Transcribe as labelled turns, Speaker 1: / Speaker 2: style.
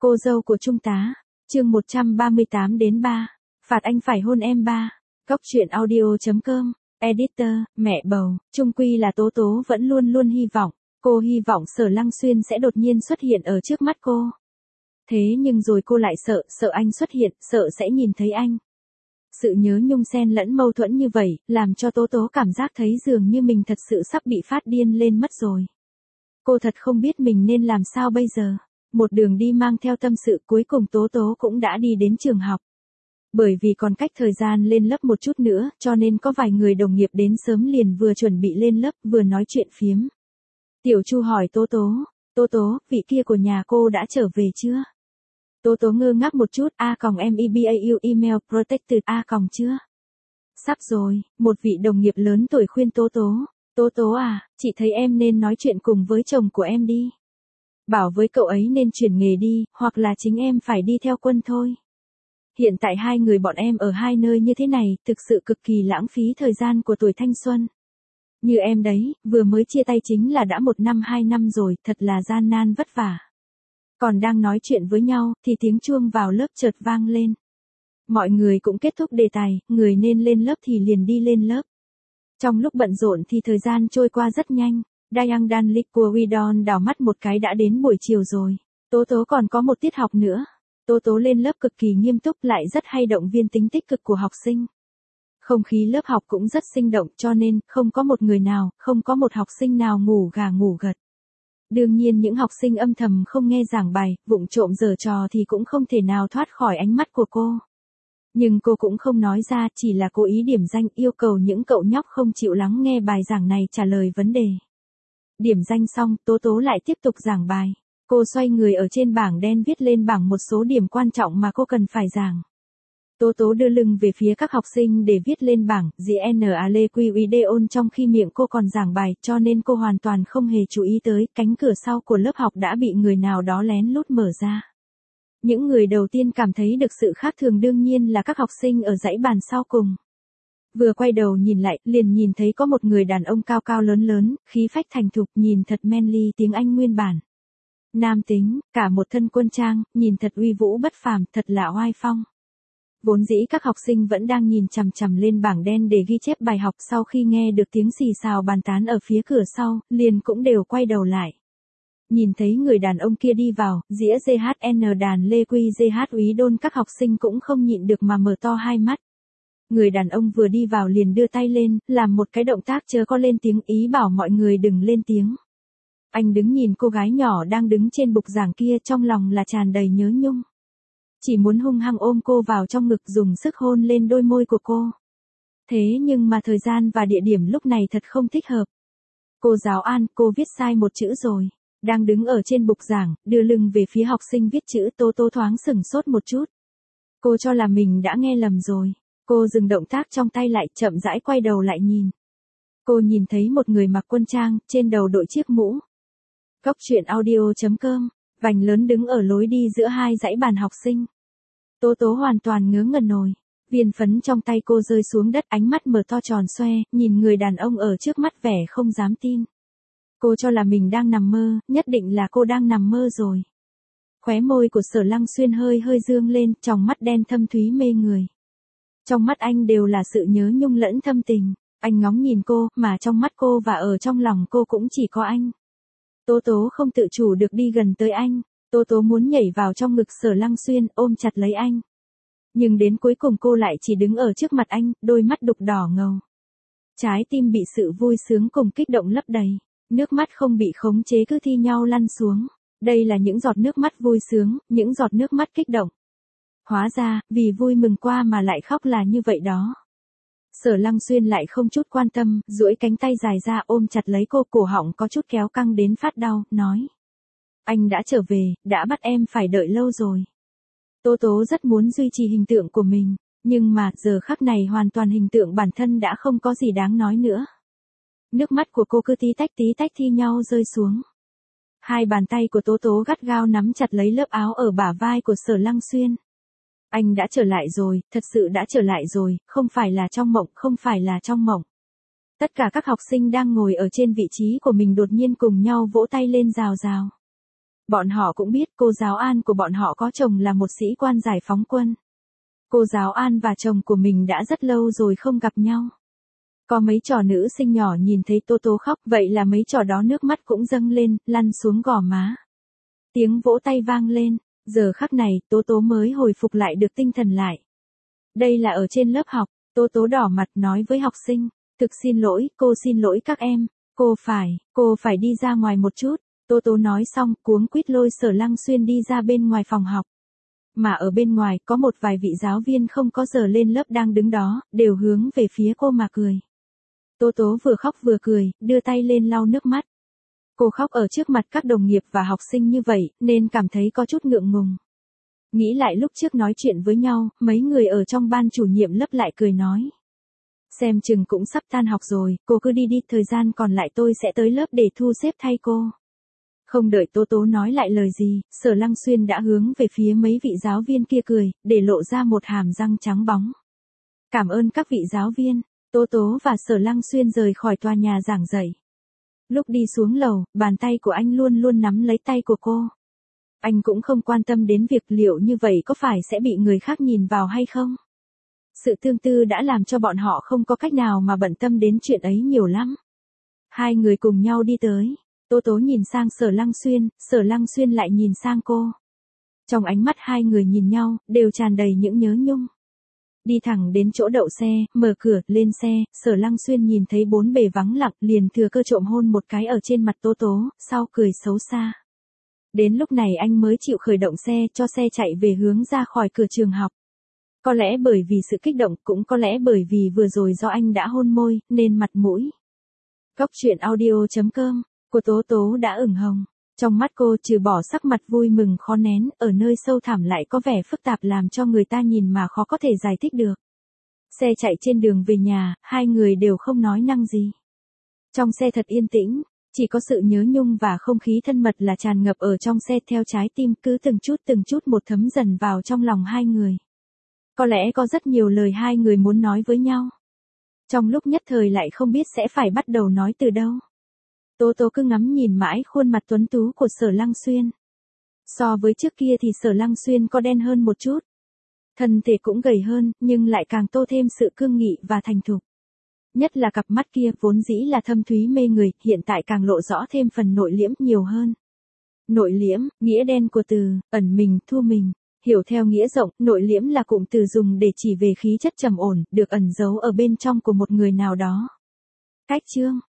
Speaker 1: Cô dâu của Trung tá, chương 138 đến 3, phạt anh phải hôn em 3. Góc truyện audio.com, editor, mẹ bầu, chung quy là Tố Tố vẫn luôn luôn hy vọng, cô hy vọng Sở Lăng Xuyên sẽ đột nhiên xuất hiện ở trước mắt cô. Thế nhưng rồi cô lại sợ anh xuất hiện, sợ sẽ nhìn thấy anh. Sự nhớ nhung xen lẫn mâu thuẫn như vậy, làm cho Tố Tố cảm giác thấy dường như mình thật sự sắp bị phát điên lên mất rồi. Cô thật không biết mình nên làm sao bây giờ. Một đường đi mang theo tâm sự, cuối cùng Tố Tố cũng đã đi đến trường học. Bởi vì còn cách thời gian lên lớp một chút nữa, cho nên có vài người đồng nghiệp đến sớm liền vừa chuẩn bị lên lớp, vừa nói chuyện phiếm. Tiểu Chu hỏi Tố Tố, vị kia của nhà cô đã trở về chưa? Tố Tố ngơ ngác một chút, EBAU email protected chưa? Sắp rồi, một vị đồng nghiệp lớn tuổi khuyên Tố Tố à, chị thấy em nên nói chuyện cùng với chồng của em đi. Bảo với cậu ấy nên chuyển nghề đi, hoặc là chính em phải đi theo quân thôi. Hiện tại hai người bọn em ở hai nơi như thế này, thực sự cực kỳ lãng phí thời gian của tuổi thanh xuân. Như em đấy, vừa mới chia tay chính là đã 1 năm 2 năm rồi, thật là gian nan vất vả. Còn đang nói chuyện với nhau, thì tiếng chuông vào lớp chợt vang lên. Mọi người cũng kết thúc đề tài, người nên lên lớp thì liền đi lên lớp. Trong lúc bận rộn thì thời gian trôi qua rất nhanh. Dayang Dan Liquidon đảo mắt một cái đã đến buổi chiều rồi. Tố Tố còn có một tiết học nữa. Tố Tố lên lớp cực kỳ nghiêm túc, lại rất hay động viên tính tích cực của học sinh. Không khí lớp học cũng rất sinh động, cho nên không có một học sinh nào ngủ gà ngủ gật. Đương nhiên những học sinh âm thầm không nghe giảng bài, vụng trộm giở trò thì cũng không thể nào thoát khỏi ánh mắt của cô. Nhưng cô cũng không nói ra, chỉ là cố ý điểm danh, yêu cầu những cậu nhóc không chịu lắng nghe bài giảng này trả lời vấn đề. Điểm danh xong, Tố Tố lại tiếp tục giảng bài. Cô xoay người ở trên bảng đen viết lên bảng một số điểm quan trọng mà cô cần phải giảng. Tố Tố đưa lưng về phía các học sinh để viết lên bảng GNALEQIDEON trong khi miệng cô còn giảng bài, cho nên cô hoàn toàn không hề chú ý tới cánh cửa sau của lớp học đã bị người nào đó lén lút mở ra. Những người đầu tiên cảm thấy được sự khác thường đương nhiên là các học sinh ở dãy bàn sau cùng. Vừa quay đầu nhìn lại, liền nhìn thấy có một người đàn ông cao cao lớn, khí phách thành thục, nhìn thật manly, tiếng Anh nguyên bản. Nam tính, cả một thân quân trang, nhìn thật uy vũ bất phàm, thật là oai phong. Vốn dĩ các học sinh vẫn đang nhìn chằm chằm lên bảng đen để ghi chép bài học, sau khi nghe được tiếng xì xào bàn tán ở phía cửa sau, liền cũng đều quay đầu lại. Nhìn thấy người đàn ông kia đi vào, dĩa GHN đàn Lê Quy GH úy đôn, các học sinh cũng không nhịn được mà mở to hai mắt. Người đàn ông vừa đi vào liền đưa tay lên, làm một cái động tác chớ có lên tiếng, ý bảo mọi người đừng lên tiếng. Anh đứng nhìn cô gái nhỏ đang đứng trên bục giảng kia, trong lòng là tràn đầy nhớ nhung. Chỉ muốn hung hăng ôm cô vào trong ngực, dùng sức hôn lên đôi môi của cô. Thế nhưng mà thời gian và địa điểm lúc này thật không thích hợp. Cô giáo An, cô viết sai một chữ rồi. Đang đứng ở trên bục giảng, đưa lưng về phía học sinh viết chữ, Tố Tố thoáng sửng sốt một chút. Cô cho là mình đã nghe lầm rồi. Cô dừng động tác trong tay lại, chậm rãi quay đầu lại nhìn. Cô nhìn thấy một người mặc quân trang, trên đầu đội chiếc mũ. Góc truyện audio.com, vành lớn đứng ở lối đi giữa hai dãy bàn học sinh. Tố Tố hoàn toàn ngớ ngẩn nổi. Viên phấn trong tay cô rơi xuống đất, ánh mắt mở to tròn xoe, nhìn người đàn ông ở trước mắt vẻ không dám tin. Cô cho là mình đang nằm mơ, nhất định là cô đang nằm mơ rồi. Khóe môi của Sở Lăng Xuyên hơi dương lên, tròng mắt đen thâm thúy mê người. Trong mắt anh đều là sự nhớ nhung lẫn thâm tình. Anh ngóng nhìn cô, mà trong mắt cô và ở trong lòng cô cũng chỉ có anh. Tố Tố không tự chủ được đi gần tới anh. Tố Tố muốn nhảy vào trong ngực Sở Lăng Xuyên, ôm chặt lấy anh. Nhưng đến cuối cùng cô lại chỉ đứng ở trước mặt anh, đôi mắt đục đỏ ngầu. Trái tim bị sự vui sướng cùng kích động lấp đầy. Nước mắt không bị khống chế cứ thi nhau lăn xuống. Đây là những giọt nước mắt vui sướng, những giọt nước mắt kích động. Hóa ra, vì vui mừng qua mà lại khóc là như vậy đó. Sở Lăng Xuyên lại không chút quan tâm, duỗi cánh tay dài ra ôm chặt lấy cô, cổ họng có chút kéo căng đến phát đau, nói. Anh đã trở về, đã bắt em phải đợi lâu rồi. Tố Tố rất muốn duy trì hình tượng của mình, nhưng mà giờ khắc này hoàn toàn hình tượng bản thân đã không có gì đáng nói nữa. Nước mắt của cô cứ tí tách thi nhau rơi xuống. Hai bàn tay của Tố Tố gắt gao nắm chặt lấy lớp áo ở bả vai của Sở Lăng Xuyên. Anh đã trở lại rồi, thật sự đã trở lại rồi, không phải là trong mộng. Tất cả các học sinh đang ngồi ở trên vị trí của mình đột nhiên cùng nhau vỗ tay lên rào rào. Bọn họ cũng biết cô giáo An của bọn họ có chồng là một sĩ quan giải phóng quân. Cô giáo An và chồng của mình đã rất lâu rồi không gặp nhau. Có mấy trò nữ sinh nhỏ nhìn thấy Tố Tố khóc, vậy là mấy trò đó nước mắt cũng dâng lên, lăn xuống gò má. Tiếng vỗ tay vang lên, giờ khắc này Tố Tố mới hồi phục lại được tinh thần lại. Đây là ở trên lớp học, Tố Tố đỏ mặt nói với học sinh, thực xin lỗi, cô xin lỗi các em, cô phải đi ra ngoài một chút. Tố Tố nói xong cuống quýt lôi Sở Lăng Xuyên đi ra bên ngoài phòng học. Mà ở bên ngoài có một vài vị giáo viên không có giờ lên lớp đang đứng đó, đều hướng về phía cô mà cười. Tố Tố vừa khóc vừa cười, đưa tay lên lau nước mắt. Cô khóc ở trước mặt các đồng nghiệp và học sinh như vậy, nên cảm thấy có chút ngượng ngùng. Nghĩ lại lúc trước nói chuyện với nhau, mấy người ở trong ban chủ nhiệm lớp lại cười nói. Xem chừng cũng sắp tan học rồi, cô cứ đi đi, thời gian còn lại tôi sẽ tới lớp để thu xếp thay cô. Không đợi Tố Tố nói lại lời gì, Sở Lăng Xuyên đã hướng về phía mấy vị giáo viên kia cười, để lộ ra một hàm răng trắng bóng. Cảm ơn các vị giáo viên. Tố Tố và Sở Lăng Xuyên rời khỏi tòa nhà giảng dạy. Lúc đi xuống lầu, bàn tay của anh luôn luôn nắm lấy tay của cô. Anh cũng không quan tâm đến việc liệu như vậy có phải sẽ bị người khác nhìn vào hay không. Sự tương tư đã làm cho bọn họ không có cách nào mà bận tâm đến chuyện ấy nhiều lắm. Hai người cùng nhau đi tới. Tố Tố nhìn sang Sở Lăng Xuyên lại nhìn sang cô. Trong ánh mắt hai người nhìn nhau, đều tràn đầy những nhớ nhung. Đi thẳng đến chỗ đậu xe, mở cửa, lên xe, Sở Lăng Xuyên nhìn thấy bốn bề vắng lặng, liền thừa cơ trộm hôn một cái ở trên mặt Tố Tố, sau cười xấu xa. Đến lúc này anh mới chịu khởi động xe, cho xe chạy về hướng ra khỏi cửa trường học. Có lẽ bởi vì sự kích động, cũng có lẽ bởi vì vừa rồi do anh đã hôn môi, nên mặt mũi. Góc truyện audio.com của Tố Tố đã ửng hồng. Trong mắt cô trừ bỏ sắc mặt vui mừng khó nén, ở nơi sâu thẳm lại có vẻ phức tạp làm cho người ta nhìn mà khó có thể giải thích được. Xe chạy trên đường về nhà, hai người đều không nói năng gì. Trong xe thật yên tĩnh, chỉ có sự nhớ nhung và không khí thân mật là tràn ngập ở trong xe theo trái tim cứ từng chút một thấm dần vào trong lòng hai người. Có lẽ có rất nhiều lời hai người muốn nói với nhau. Trong lúc nhất thời lại không biết sẽ phải bắt đầu nói từ đâu. Tố Tố cứ ngắm nhìn mãi khuôn mặt tuấn tú của Sở Lăng Xuyên. So với trước kia thì Sở Lăng Xuyên có đen hơn một chút. Thân thể cũng gầy hơn, nhưng lại càng tô thêm sự cương nghị và thành thục. Nhất là cặp mắt kia vốn dĩ là thâm thúy mê người, hiện tại càng lộ rõ thêm phần nội liễm nhiều hơn. Nội liễm, nghĩa đen của từ, ẩn mình, thu mình. Hiểu theo nghĩa rộng, nội liễm là cụm từ dùng để chỉ về khí chất trầm ổn, được ẩn giấu ở bên trong của một người nào đó. Cách chương